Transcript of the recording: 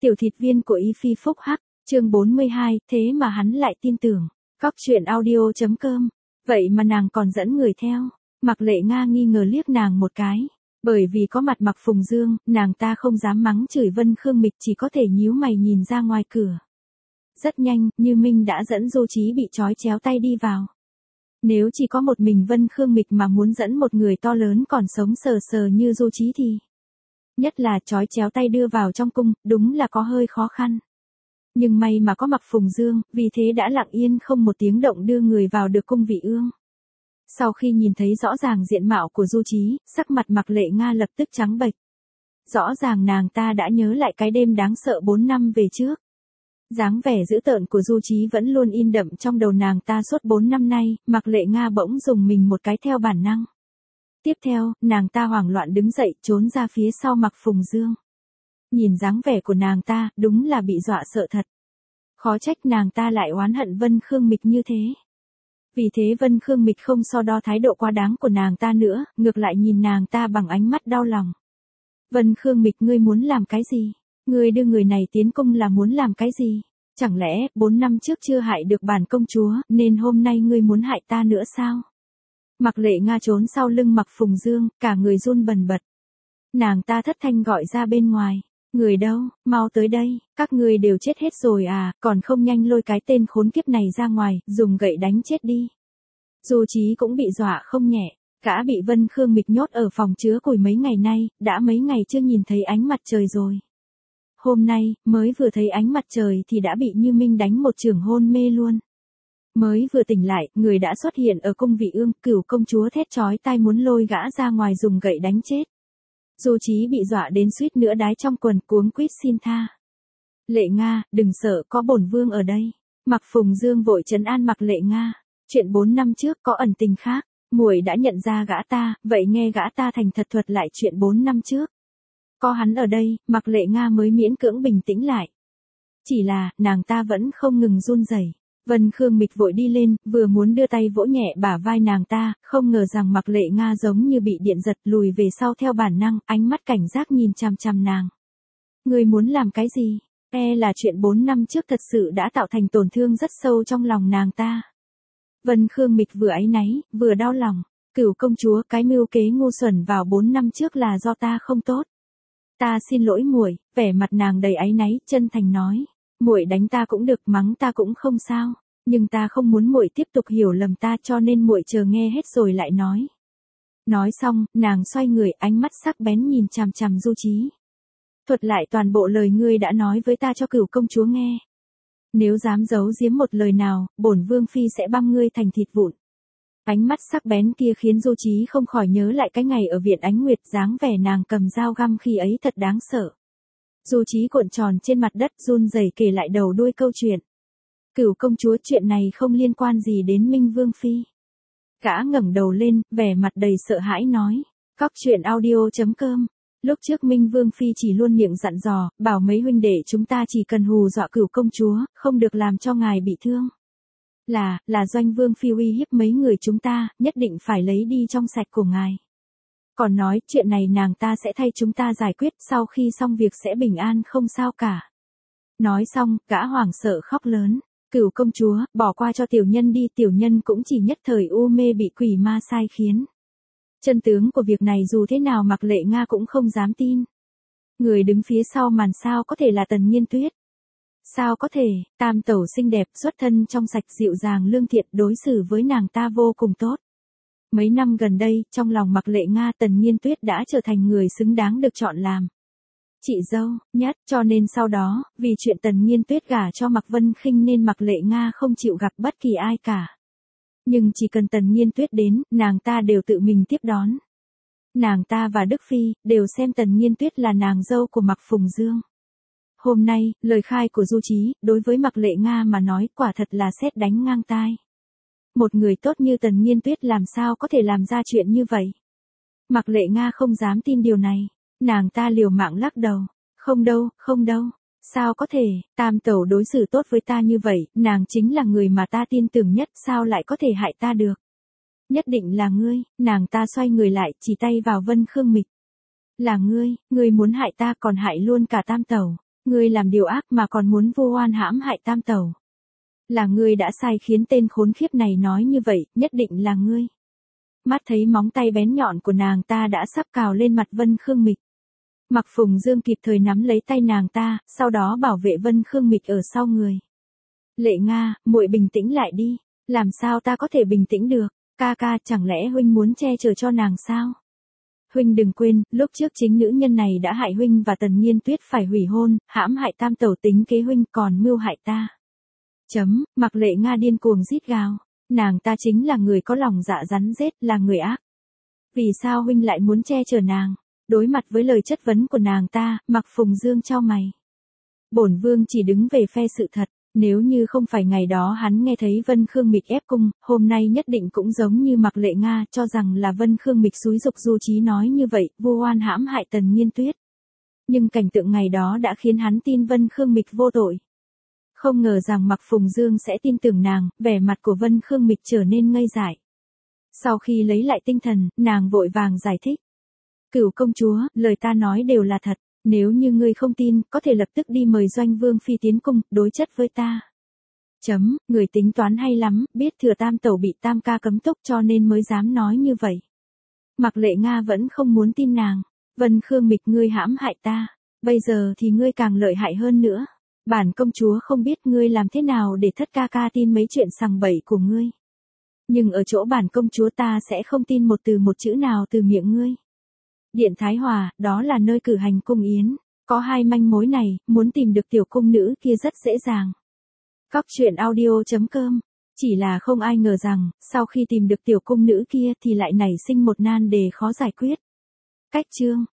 Tiểu thịt viên của Y Phi Phúc Hắc, chương 42, thế mà hắn lại tin tưởng. Cóc truyện audio.com. Vậy mà nàng còn dẫn người theo. Mạc Lệ Nga nghi ngờ liếc nàng một cái. Bởi vì có mặt Mạc Phùng Dương, nàng ta không dám mắng chửi Vân Khương Mịch, chỉ có thể nhíu mày nhìn ra ngoài cửa. Rất nhanh, Như Minh đã dẫn Du Chí bị trói chéo tay đi vào. Nếu chỉ có một mình Vân Khương Mịch mà muốn dẫn một người to lớn còn sống sờ sờ như Du Chí thì... Nhất là trói chéo tay đưa vào trong cung, đúng là có hơi khó khăn. Nhưng may mà có Mạc Phùng Dương, vì thế đã lặng yên không một tiếng động đưa người vào được cung vị ương. Sau khi nhìn thấy rõ ràng diện mạo của Du Chí, sắc mặt Mạc Lệ Nga lập tức trắng bệch. Rõ ràng nàng ta đã nhớ lại cái đêm đáng sợ 4 năm về trước. Dáng vẻ dữ tợn của Du Chí vẫn luôn in đậm trong đầu nàng ta suốt 4 năm nay, Mạc Lệ Nga bỗng dùng mình một cái theo bản năng. Tiếp theo, nàng ta hoảng loạn đứng dậy, trốn ra phía sau Mạc Phùng Dương. Nhìn dáng vẻ của nàng ta, đúng là bị dọa sợ thật. Khó trách nàng ta lại oán hận Vân Khương Mịch như thế. Vì thế Vân Khương Mịch không so đo thái độ quá đáng của nàng ta nữa, ngược lại nhìn nàng ta bằng ánh mắt đau lòng. Vân Khương Mịch, ngươi muốn làm cái gì? Ngươi đưa người này tiến cung là muốn làm cái gì? Chẳng lẽ 4 năm trước chưa hại được bản công chúa, nên hôm nay ngươi muốn hại ta nữa sao? Mạc Lệ Nga trốn sau lưng Mạc Phùng Dương, cả người run bần bật. Nàng ta thất thanh gọi ra bên ngoài. Người đâu, mau tới đây, các ngươi đều chết hết rồi à, còn không nhanh lôi cái tên khốn kiếp này ra ngoài, dùng gậy đánh chết đi. Du Chí cũng bị dọa không nhẹ, gã bị Vân Khương Mịch nhốt ở phòng chứa củi mấy ngày nay, đã mấy ngày chưa nhìn thấy ánh mặt trời rồi. Hôm nay, mới vừa thấy ánh mặt trời thì đã bị Như Minh đánh một chưởng hôn mê luôn. Mới vừa tỉnh lại, người đã xuất hiện ở cung vị ương, Cửu công chúa thét chói tai muốn lôi gã ra ngoài dùng gậy đánh chết. Du Chí bị dọa đến suýt nữa đái trong quần, cuống quýt xin tha. Lệ Nga, đừng sợ, có bổn vương ở đây. Mạc Phùng Dương vội trấn an Mạc Lệ Nga. Chuyện 4 năm trước có ẩn tình khác, muội đã nhận ra gã ta, vậy nghe gã ta thành thật thuật lại chuyện 4 năm trước. Có hắn ở đây, Mạc Lệ Nga mới miễn cưỡng bình tĩnh lại. Chỉ là, nàng ta vẫn không ngừng run rẩy. Vân Khương Mịch vội đi lên, vừa muốn đưa tay vỗ nhẹ bả vai nàng ta, không ngờ rằng Mạc Lệ Nga giống như bị điện giật lùi về sau theo bản năng, ánh mắt cảnh giác nhìn chằm chằm nàng. Ngươi muốn làm cái gì? Là chuyện 4 năm trước thật sự đã tạo thành tổn thương rất sâu trong lòng nàng ta. Vân Khương Mịch vừa áy náy, vừa đau lòng. Cửu công chúa, cái mưu kế ngu xuẩn vào 4 năm trước là do ta không tốt. Ta xin lỗi muội. Vẻ mặt nàng đầy áy náy, chân thành nói. Muội đánh ta cũng được, mắng ta cũng không sao, nhưng ta không muốn muội tiếp tục hiểu lầm ta, cho nên muội chờ nghe hết rồi lại nói. Nói xong, nàng xoay người, ánh mắt sắc bén nhìn chằm chằm Du Chí. Thuật lại toàn bộ lời ngươi đã nói với ta cho Cửu công chúa nghe. Nếu dám giấu giếm một lời nào, bổn vương phi sẽ băm ngươi thành thịt vụn. Ánh mắt sắc bén kia khiến Du Chí không khỏi nhớ lại cái ngày ở viện Ánh Nguyệt, dáng vẻ nàng cầm dao găm khi ấy thật đáng sợ. Du Chí cuộn tròn trên mặt đất run rẩy kể lại đầu đuôi câu chuyện. Cửu công chúa, chuyện này không liên quan gì đến Minh Vương phi. Gã ngẩng đầu lên, vẻ mặt đầy sợ hãi nói. Cóc truyện audio.com. Lúc trước Minh Vương phi chỉ luôn miệng dặn dò, bảo mấy huynh đệ chúng ta chỉ cần hù dọa Cửu công chúa, không được làm cho ngài bị thương. Là Doanh Vương phi uy hiếp mấy người chúng ta, nhất định phải lấy đi trong sạch của ngài. Còn nói, chuyện này nàng ta sẽ thay chúng ta giải quyết, sau khi xong việc sẽ bình an không sao cả. Nói xong, gã hoảng sợ khóc lớn. Cửu công chúa, bỏ qua cho tiểu nhân đi, tiểu nhân cũng chỉ nhất thời u mê bị quỷ ma sai khiến. Chân tướng của việc này dù thế nào Mạc Lệ Nga cũng không dám tin. Người đứng phía sau màn sao có thể là Tần Nghiên Tuyết? Sao có thể, tam tẩu xinh đẹp, xuất thân trong sạch, dịu dàng lương thiện, đối xử với nàng ta vô cùng tốt. Mấy năm gần đây, trong lòng Mạc Lệ Nga, Tần Nghiên Tuyết đã trở thành người xứng đáng được chọn làm chị dâu nhất, cho nên sau đó, vì chuyện Tần Nghiên Tuyết gả cho Mạc Vân Khinh nên Mạc Lệ Nga không chịu gặp bất kỳ ai cả. Nhưng chỉ cần Tần Nghiên Tuyết đến, nàng ta đều tự mình tiếp đón. Nàng ta và Đức Phi đều xem Tần Nghiên Tuyết là nàng dâu của Mạc Phùng Dương. Hôm nay, lời khai của Du Chí, đối với Mạc Lệ Nga mà nói, quả thật là sét đánh ngang tai. Một người tốt như Tần Nghiên Tuyết làm sao có thể làm ra chuyện như vậy? Mạc Lệ Nga không dám tin điều này. Nàng ta liều mạng lắc đầu. Không đâu, không đâu. Sao có thể, tam tẩu đối xử tốt với ta như vậy, nàng chính là người mà ta tin tưởng nhất, sao lại có thể hại ta được? Nhất định là ngươi. Nàng ta xoay người lại, chỉ tay vào Vân Khương Mịch. Là ngươi muốn hại ta còn hại luôn cả tam tẩu. Ngươi làm điều ác mà còn muốn vu oan hãm hại Tam Tẩu. Là ngươi đã sai khiến tên khốn khiếp này nói như vậy, nhất định là ngươi. Mắt thấy móng tay bén nhọn của nàng ta đã sắp cào lên mặt Vân Khương Mịch. Mạc Phùng Dương kịp thời nắm lấy tay nàng ta, sau đó bảo vệ Vân Khương Mịch ở sau người. Lệ Nga, muội bình tĩnh lại đi, làm sao ta có thể bình tĩnh được, ca ca chẳng lẽ huynh muốn che chở cho nàng sao? Huynh đừng quên, lúc trước chính nữ nhân này đã hại huynh và Tần Nghiên Tuyết phải hủy hôn, hãm hại Tam Tẩu tính kế huynh còn mưu hại ta. Mạc Lệ Nga điên cuồng rít gào, nàng ta chính là người có lòng dạ rắn rết, là người ác. Vì sao huynh lại muốn che chở nàng? Đối mặt với lời chất vấn của nàng ta, Mạc Phùng Dương chau mày. Bổn vương chỉ đứng về phe sự thật, nếu như không phải ngày đó hắn nghe thấy Vân Khương Mịch ép cung, hôm nay nhất định cũng giống như Mạc Lệ Nga cho rằng là Vân Khương Mịch xúi giục Du Chí nói như vậy, vu oan hãm hại Tần Nghiên Tuyết. Nhưng cảnh tượng ngày đó đã khiến hắn tin Vân Khương Mịch vô tội. Không ngờ rằng Mạc Phùng Dương sẽ tin tưởng nàng, vẻ mặt của Vân Khương Mịch trở nên ngây dại. Sau khi lấy lại tinh thần, nàng vội vàng giải thích. Cửu công chúa, lời ta nói đều là thật, nếu như ngươi không tin, có thể lập tức đi mời Doanh Vương phi tiến cung, đối chất với ta. Người tính toán hay lắm, biết thừa Tam Tẩu bị Tam ca cấm túc cho nên mới dám nói như vậy. Mạc Lệ Nga vẫn không muốn tin nàng. Vân Khương Mịch, ngươi hãm hại ta, bây giờ thì ngươi càng lợi hại hơn nữa. Bản công chúa không biết ngươi làm thế nào để thất ca ca tin mấy chuyện sằng bậy của ngươi. Nhưng ở chỗ bản công chúa ta sẽ không tin một từ một chữ nào từ miệng ngươi. Điện Thái Hòa, đó là nơi cử hành cung yến. Có hai manh mối này, muốn tìm được tiểu cung nữ kia rất dễ dàng. Cóc truyện audio.com. Chỉ là không ai ngờ rằng, sau khi tìm được tiểu cung nữ kia thì lại nảy sinh một nan đề khó giải quyết. Cách chương